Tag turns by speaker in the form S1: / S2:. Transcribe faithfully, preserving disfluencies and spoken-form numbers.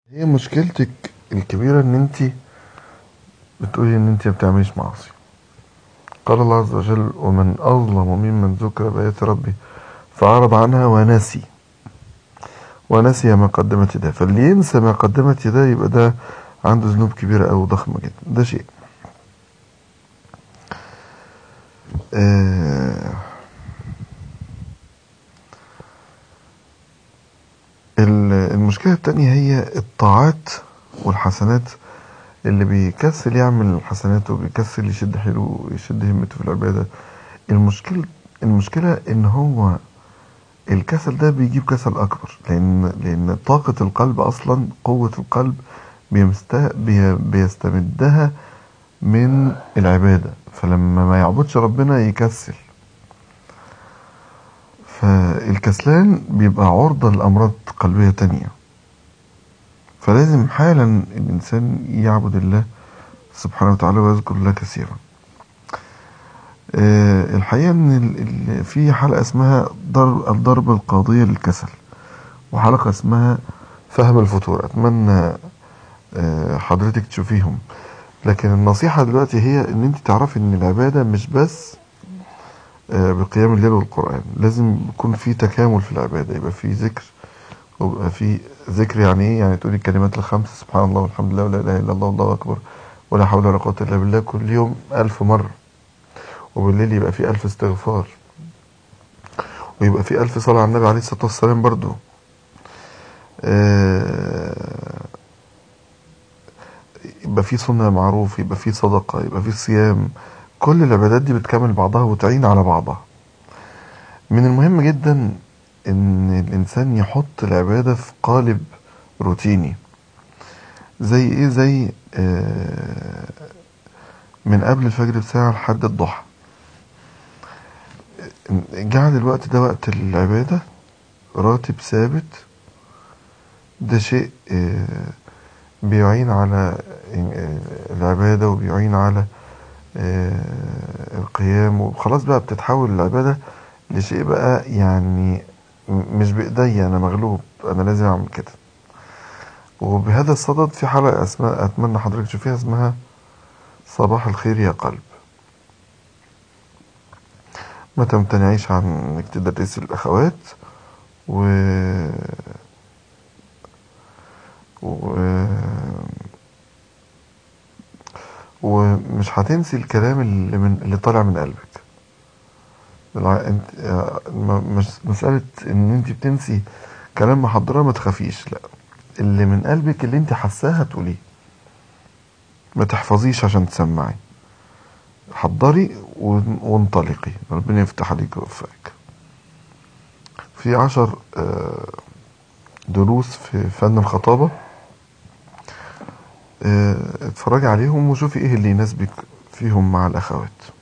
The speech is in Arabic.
S1: هي مشكلتك الكبيرة ان انت بتقولي ان انت ما بتعمليش معاصي. قال الله عز وجل: ومن اظلم ممن ذكر بآيات ربه فأعرض عنها ونسي ونسي ما قدمت يداه. فاللي ينسى ما قدمت يداه يبقى ده عنده ذنوب كبيرة أو ضخمة جدا. ده شيء. آه المشكلة التانية هي الطاعات والحسنات. اللي بيكسل يعمل الحسنات وبيكسل يشد حيله ويشد همته في العبادة. المشكلة المشكلة ان هو الكسل ده بيجيب كسل اكبر، لان لان طاقة القلب اصلا، قوة القلب بيمست... بي... بيستمدها من العبادة. فلما ما يعبدش ربنا يكسل، فالكسلان بيبقى عرضة لأمراض قلبية تانية. فلازم حالا الإنسان يعبد الله سبحانه وتعالى ويذكر الله كثيرا. أه الحقيقة ان ال... ال... في حلقة اسمها ضرب الضربة القاضية للكسل، وحلقة اسمها فهم الفتور. اتمنى أه حضرتك تشوفيهم. لكن النصيحة دلوقتي هي ان انت تعرفي ان العبادة مش بس أه بقيام الليل والقرآن. لازم يكون في تكامل في العبادة، يبقى في ذكر، ويبقى في ذكر. يعني ايه؟ يعني تقولي الكلمات الخمس: سبحان الله والحمد لله ولا اله الا الله والله اكبر ولا حول ولا قوة الا بالله، كل يوم الف مرة. وبالليل يبقى في الف استغفار، ويبقى في الف صلاة على النبي عليه الصلاة والسلام برضو. آه يبقى في صنع معروف، يبقى في صدقة، يبقى في صيام. كل العبادات دي بتكمل بعضها وتعين على بعضها. من المهم جدا ان الانسان يحط العبادة في قالب روتيني. زي ايه؟ زي آه من قبل الفجر بساعة لحد الضحى جعل الوقت ده وقت العبادة، راتب ثابت. ده شيء آه بيعين على العبادة، وبيعين على القيام. وخلاص بقى بتتحول العبادة لشيء بقى، يعني مش بإيدي، أنا مغلوب، أنا لازم أعمل كده. وبهذا الصدد في حلقة اسمها، أتمنى حضرتك تشوفيها، اسمها صباح الخير يا قلب. ما تمتنعيش عن انك تدرسي الأخوات و... و... ومش هتنسي الكلام اللي من اللي طالع من قلبك. انت مش مسألة ان انت بتنسي كلام محضرة، ما تخافيش، لا، اللي من قلبك اللي انت حساها تقوليه. ما تحفظيش عشان تسمعي، حضري وانطلقي. ربنا يفتح عليك ويوفقك. في عشر دروس في فن الخطابة، اتفرجي عليهم وشوفي ايه اللي يناسبك فيهم مع الأخوات.